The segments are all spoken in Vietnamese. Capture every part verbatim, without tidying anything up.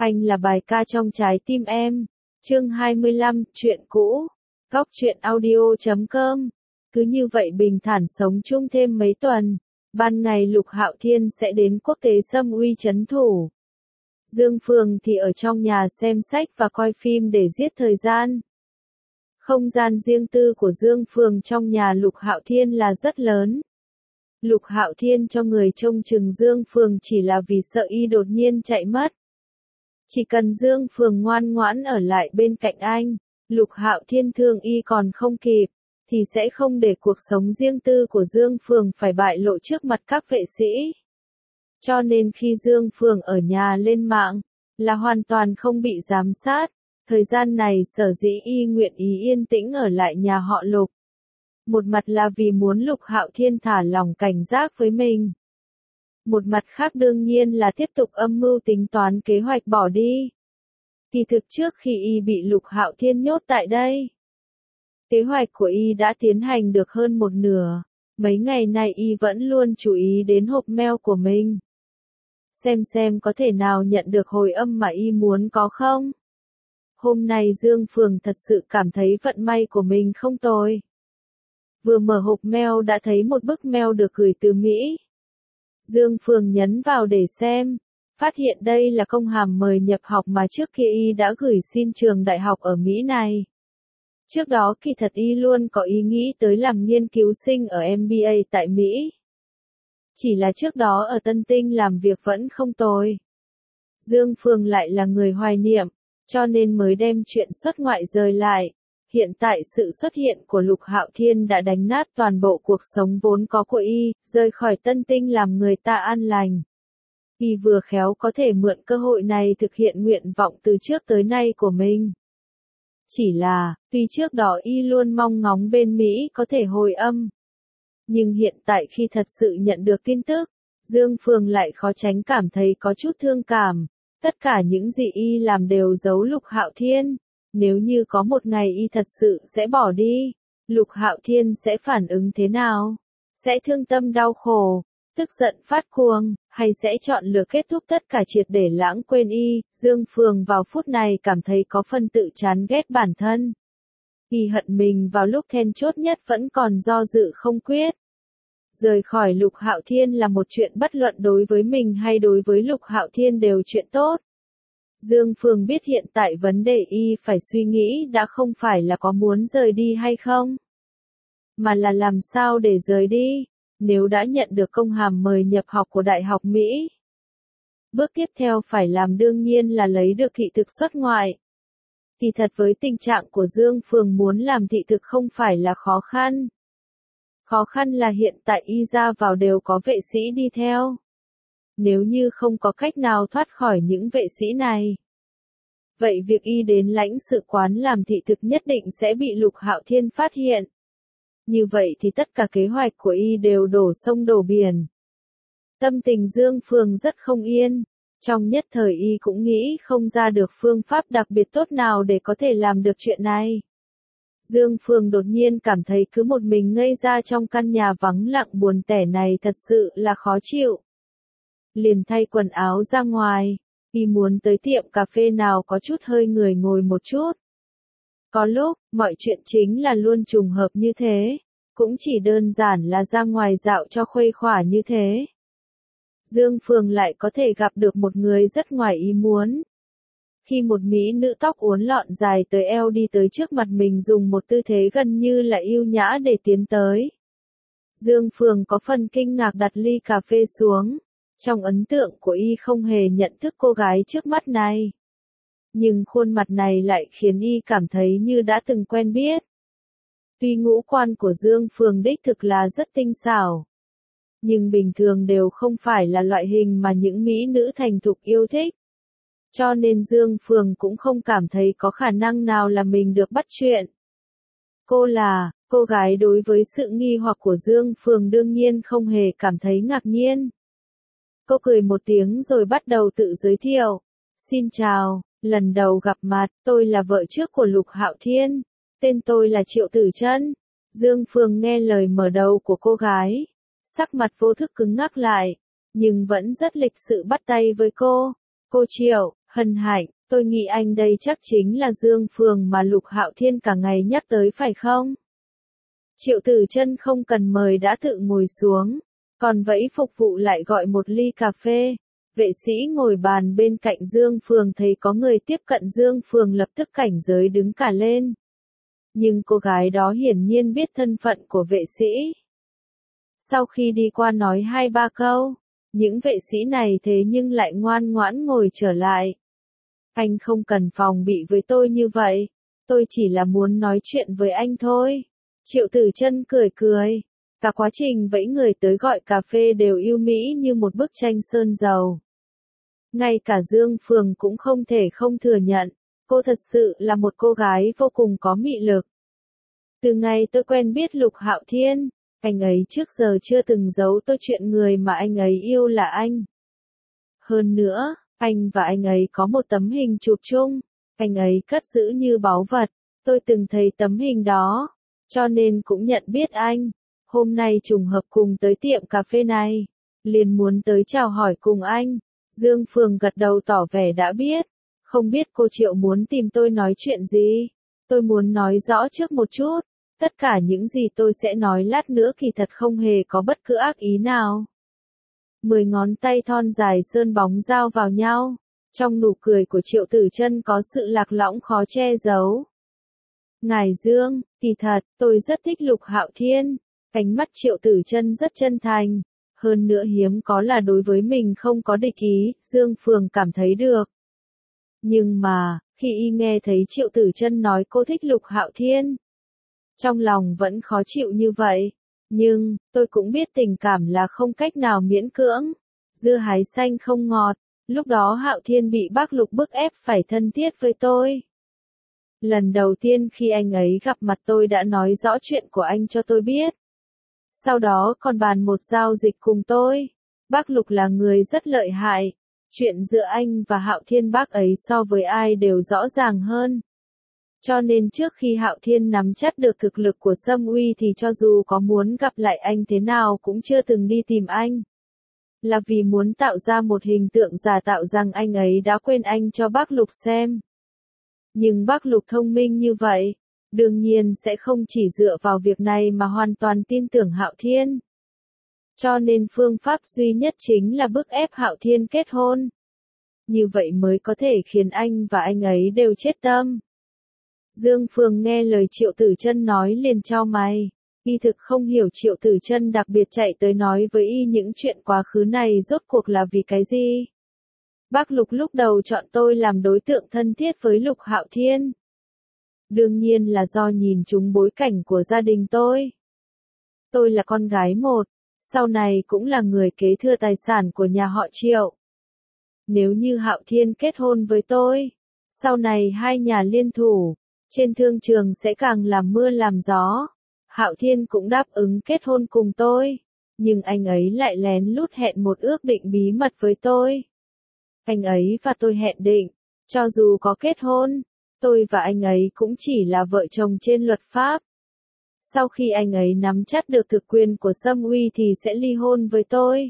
Anh là bài ca trong trái tim em. Chương hai mươi lăm, chuyện cũ. Góc truyện audio chấm com. Cứ như vậy bình thản sống chung thêm mấy tuần. Ban ngày Lục Hạo Thiên sẽ đến quốc tế Sâm Uy trấn thủ. Dương Phường thì ở trong nhà xem sách và coi phim để giết thời gian. Không gian riêng tư của Dương Phường trong nhà Lục Hạo Thiên là rất lớn. Lục Hạo Thiên cho người trông chừng Dương Phường chỉ là vì sợ y đột nhiên chạy mất. Chỉ cần Dương Phường ngoan ngoãn ở lại bên cạnh anh, Lục Hạo Thiên thương y còn không kịp, thì sẽ không để cuộc sống riêng tư của Dương Phường phải bại lộ trước mặt các vệ sĩ. Cho nên khi Dương Phường ở nhà lên mạng, là hoàn toàn không bị giám sát. Thời gian này sở dĩ y nguyện ý yên tĩnh ở lại nhà họ Lục. Một mặt là vì muốn Lục Hạo Thiên thả lỏng cảnh giác với mình. Một mặt khác đương nhiên là tiếp tục âm mưu tính toán kế hoạch bỏ đi. Kỳ thực trước khi y bị Lục Hạo Thiên nhốt tại đây, kế hoạch của y đã tiến hành được hơn một nửa. Mấy ngày nay y vẫn luôn chú ý đến hộp mail của mình. Xem xem có thể nào nhận được hồi âm mà y muốn có không. Hôm nay Dương Phường thật sự cảm thấy vận may của mình không tồi. Vừa mở hộp mail đã thấy một bức mail được gửi từ Mỹ. Dương Phường nhấn vào để xem, phát hiện đây là công hàm mời nhập học mà trước kia y đã gửi xin trường đại học ở Mỹ này. Trước đó kỳ thật y luôn có ý nghĩ tới làm nghiên cứu sinh ở em bê a tại Mỹ. Chỉ là trước đó ở Tân Tinh làm việc vẫn không tồi. Dương Phường lại là người hoài niệm, cho nên mới đem chuyện xuất ngoại rời lại. Hiện tại sự xuất hiện của Lục Hạo Thiên đã đánh nát toàn bộ cuộc sống vốn có của y, rời khỏi Tân Tinh làm người ta an lành. Y vừa khéo có thể mượn cơ hội này thực hiện nguyện vọng từ trước tới nay của mình. Chỉ là, tuy trước đó y luôn mong ngóng bên Mỹ có thể hồi âm. Nhưng hiện tại khi thật sự nhận được tin tức, Dương Phường lại khó tránh cảm thấy có chút thương cảm. Tất cả những gì y làm đều giấu Lục Hạo Thiên. Nếu như có một ngày y thật sự sẽ bỏ đi, Lục Hạo Thiên sẽ phản ứng thế nào? Sẽ thương tâm đau khổ, tức giận phát cuồng, hay sẽ chọn lựa kết thúc tất cả triệt để lãng quên y? Dương Phường vào phút này cảm thấy có phần tự chán ghét bản thân. Y hận mình vào lúc then chốt nhất vẫn còn do dự không quyết. Rời khỏi Lục Hạo Thiên là một chuyện bất luận đối với mình hay đối với Lục Hạo Thiên đều chuyện tốt. Dương Phường biết hiện tại vấn đề y phải suy nghĩ đã không phải là có muốn rời đi hay không, mà là làm sao để rời đi, nếu đã nhận được công hàm mời nhập học của Đại học Mỹ. Bước tiếp theo phải làm đương nhiên là lấy được thị thực xuất ngoại. Kỳ thật với tình trạng của Dương Phường muốn làm thị thực không phải là khó khăn. Khó khăn là hiện tại y ra vào đều có vệ sĩ đi theo. Nếu như không có cách nào thoát khỏi những vệ sĩ này, vậy việc y đến lãnh sự quán làm thị thực nhất định sẽ bị Lục Hạo Thiên phát hiện. Như vậy thì tất cả kế hoạch của y đều đổ sông đổ biển. Tâm tình Dương Phường rất không yên. Trong nhất thời y cũng nghĩ không ra được phương pháp đặc biệt tốt nào để có thể làm được chuyện này. Dương Phường đột nhiên cảm thấy cứ một mình ngây ra trong căn nhà vắng lặng buồn tẻ này thật sự là khó chịu. Liền thay quần áo ra ngoài, y muốn tới tiệm cà phê nào có chút hơi người ngồi một chút. Có lúc, mọi chuyện chính là luôn trùng hợp như thế, cũng chỉ đơn giản là ra ngoài dạo cho khuây khỏa như thế. Dương Phường lại có thể gặp được một người rất ngoài ý muốn. Khi một mỹ nữ tóc uốn lọn dài tới eo đi tới trước mặt mình dùng một tư thế gần như là yêu nhã để tiến tới. Dương Phường có phần kinh ngạc đặt ly cà phê xuống. Trong ấn tượng của y không hề nhận thức cô gái trước mắt này. Nhưng khuôn mặt này lại khiến y cảm thấy như đã từng quen biết. Tuy ngũ quan của Dương Phường đích thực là rất tinh xảo, nhưng bình thường đều không phải là loại hình mà những mỹ nữ thành thục yêu thích. Cho nên Dương Phường cũng không cảm thấy có khả năng nào là mình được bắt chuyện. Cô là, cô gái đối với sự nghi hoặc của Dương Phường đương nhiên không hề cảm thấy ngạc nhiên. Cô cười một tiếng rồi bắt đầu tự giới thiệu. Xin chào, lần đầu gặp mặt, tôi là vợ trước của Lục Hạo Thiên. Tên tôi là Triệu Tử Trân. Dương Phường nghe lời mở đầu của cô gái. Sắc mặt vô thức cứng ngắc lại, nhưng vẫn rất lịch sự bắt tay với cô. Cô Triệu, Hân Hạnh, tôi nghĩ anh đây chắc chính là Dương Phường mà Lục Hạo Thiên cả ngày nhắc tới phải không? Triệu Tử Chân không cần mời đã tự ngồi xuống, còn vẫy phục vụ lại gọi một ly cà phê. Vệ sĩ ngồi bàn bên cạnh Dương Phường thấy có người tiếp cận Dương Phường lập tức cảnh giới đứng cả lên. Nhưng cô gái đó hiển nhiên biết thân phận của vệ sĩ. Sau khi đi qua nói hai ba câu, những vệ sĩ này thế nhưng lại ngoan ngoãn ngồi trở lại. Anh không cần phòng bị với tôi như vậy, tôi chỉ là muốn nói chuyện với anh thôi. Triệu Tử Chân cười cười, cả quá trình vẫy người tới gọi cà phê đều yêu mỹ như một bức tranh sơn dầu. Ngay cả Dương Phường cũng không thể không thừa nhận, cô thật sự là một cô gái vô cùng có mị lực. Từ ngày tôi quen biết Lục Hạo Thiên, anh ấy trước giờ chưa từng giấu tôi chuyện người mà anh ấy yêu là anh. Hơn nữa, anh và anh ấy có một tấm hình chụp chung, anh ấy cất giữ như báu vật, tôi từng thấy tấm hình đó, cho nên cũng nhận biết anh. Hôm nay trùng hợp cùng tới tiệm cà phê này, liền muốn tới chào hỏi cùng anh. Dương Phường gật đầu tỏ vẻ đã biết, không biết cô Triệu muốn tìm tôi nói chuyện gì. Tôi muốn nói rõ trước một chút, tất cả những gì tôi sẽ nói lát nữa kỳ thật không hề có bất cứ ác ý nào. Mười ngón tay thon dài sơn bóng giao vào nhau, trong nụ cười của Triệu Tử Chân có sự lạc lõng khó che giấu. Ngài Dương, kỳ thật, tôi rất thích Lục Hạo Thiên. Ánh mắt Triệu Tử Chân rất chân thành, hơn nữa hiếm có là đối với mình không có địch ý, Dương Phường cảm thấy được. Nhưng mà, khi y nghe thấy Triệu Tử Chân nói cô thích Lục Hạo Thiên, trong lòng vẫn khó chịu như vậy. Nhưng, tôi cũng biết tình cảm là không cách nào miễn cưỡng. Dưa hái xanh không ngọt, lúc đó Hạo Thiên bị bác Lục bức ép phải thân thiết với tôi. Lần đầu tiên khi anh ấy gặp mặt tôi đã nói rõ chuyện của anh cho tôi biết. Sau đó còn bàn một giao dịch cùng tôi. Bác Lục là người rất lợi hại. Chuyện giữa anh và Hạo Thiên bác ấy so với ai đều rõ ràng hơn. Cho nên trước khi Hạo Thiên nắm chắc được thực lực của Sâm Uy thì cho dù có muốn gặp lại anh thế nào cũng chưa từng đi tìm anh. Là vì muốn tạo ra một hình tượng giả tạo rằng anh ấy đã quên anh cho bác Lục xem. Nhưng bác Lục thông minh như vậy, đương nhiên sẽ không chỉ dựa vào việc này mà hoàn toàn tin tưởng Hạo Thiên. Cho nên phương pháp duy nhất chính là bức ép Hạo Thiên kết hôn. Như vậy mới có thể khiến anh và anh ấy đều chết tâm. Dương Phường nghe lời Triệu Tử Chân nói liền chau mày. Y thực không hiểu Triệu Tử Chân đặc biệt chạy tới nói với y những chuyện quá khứ này rốt cuộc là vì cái gì. Bác Lục lúc đầu chọn tôi làm đối tượng thân thiết với Lục Hạo Thiên. Đương nhiên là do nhìn trúng bối cảnh của gia đình tôi. Tôi là con gái một, sau này cũng là người kế thừa tài sản của nhà họ Triệu. Nếu như Hạo Thiên kết hôn với tôi, sau này hai nhà liên thủ, trên thương trường sẽ càng làm mưa làm gió. Hạo Thiên cũng đáp ứng kết hôn cùng tôi, nhưng anh ấy lại lén lút hẹn một ước định bí mật với tôi. Anh ấy và tôi hẹn định, cho dù có kết hôn, tôi và anh ấy cũng chỉ là vợ chồng trên luật pháp. Sau khi anh ấy nắm chắc được thực quyền của Sâm Uy thì sẽ ly hôn với tôi.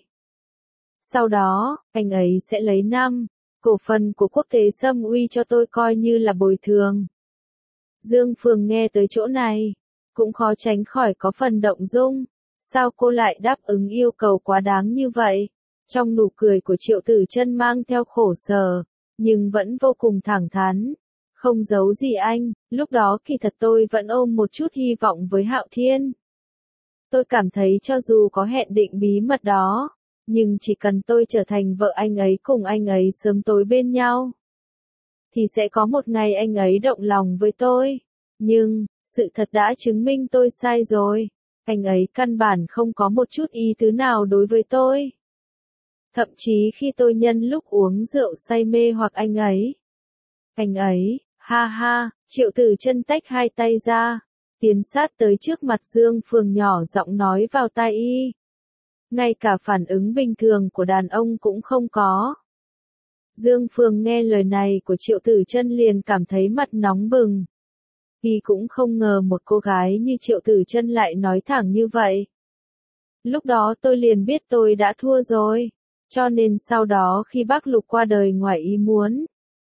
Sau đó, anh ấy sẽ lấy năm cổ phần của quốc tế Sâm Uy cho tôi coi như là bồi thường. Dương Phường nghe tới chỗ này, cũng khó tránh khỏi có phần động dung. Sao cô lại đáp ứng yêu cầu quá đáng như vậy? Trong nụ cười của Triệu Tử Chân mang theo khổ sở, nhưng vẫn vô cùng thẳng thắn. Không giấu gì anh, lúc đó kỳ thật tôi vẫn ôm một chút hy vọng với Hạo Thiên. Tôi cảm thấy cho dù có hẹn định bí mật đó, nhưng chỉ cần tôi trở thành vợ anh ấy cùng anh ấy sớm tối bên nhau, thì sẽ có một ngày anh ấy động lòng với tôi. Nhưng, sự thật đã chứng minh tôi sai rồi. Anh ấy căn bản không có một chút ý tứ nào đối với tôi. Thậm chí khi tôi nhân lúc uống rượu say mê hoặc anh ấy. Anh ấy, ha ha, Triệu Tử Chân tách hai tay ra, tiến sát tới trước mặt Dương Phường nhỏ giọng nói vào tai y. Ngay cả phản ứng bình thường của đàn ông cũng không có. Dương Phường nghe lời này của Triệu Tử Chân liền cảm thấy mặt nóng bừng. Y cũng không ngờ một cô gái như Triệu Tử Chân lại nói thẳng như vậy. Lúc đó tôi liền biết tôi đã thua rồi. Cho nên sau đó khi bác Lục qua đời ngoài ý muốn,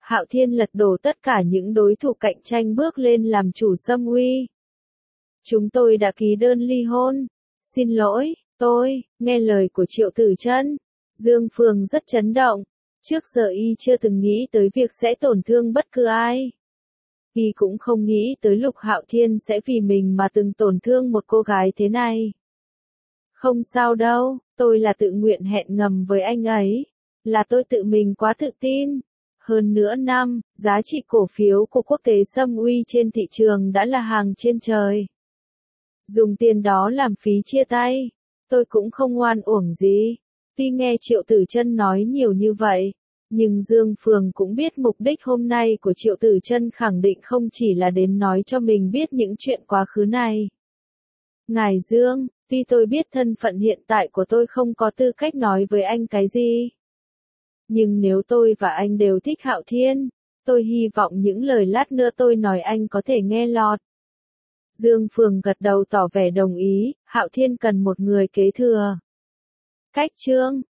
Hạo Thiên lật đổ tất cả những đối thủ cạnh tranh bước lên làm chủ Sâm Uy. Chúng tôi đã ký đơn ly hôn. Xin lỗi, tôi, nghe lời của Triệu Tử Chân. Dương Phường rất chấn động. Trước giờ y chưa từng nghĩ tới việc sẽ tổn thương bất cứ ai. Y cũng không nghĩ tới Lục Hạo Thiên sẽ vì mình mà từng tổn thương một cô gái thế này. Không sao đâu, tôi là tự nguyện hẹn ngầm với anh ấy. Là tôi tự mình quá tự tin. Hơn nữa năm, giá trị cổ phiếu của Quốc tế Sâm Uy trên thị trường đã là hàng trên trời. Dùng tiền đó làm phí chia tay. Tôi cũng không oan uổng gì. Tuy nghe Triệu Tử Chân nói nhiều như vậy, nhưng Dương Phường cũng biết mục đích hôm nay của Triệu Tử Chân khẳng định không chỉ là đến nói cho mình biết những chuyện quá khứ này. Ngài Dương, tuy tôi biết thân phận hiện tại của tôi không có tư cách nói với anh cái gì. Nhưng nếu tôi và anh đều thích Hạo Thiên, tôi hy vọng những lời lát nữa tôi nói anh có thể nghe lọt. Dương Phường gật đầu tỏ vẻ đồng ý, Hạo Thiên cần một người kế thừa. Cách chương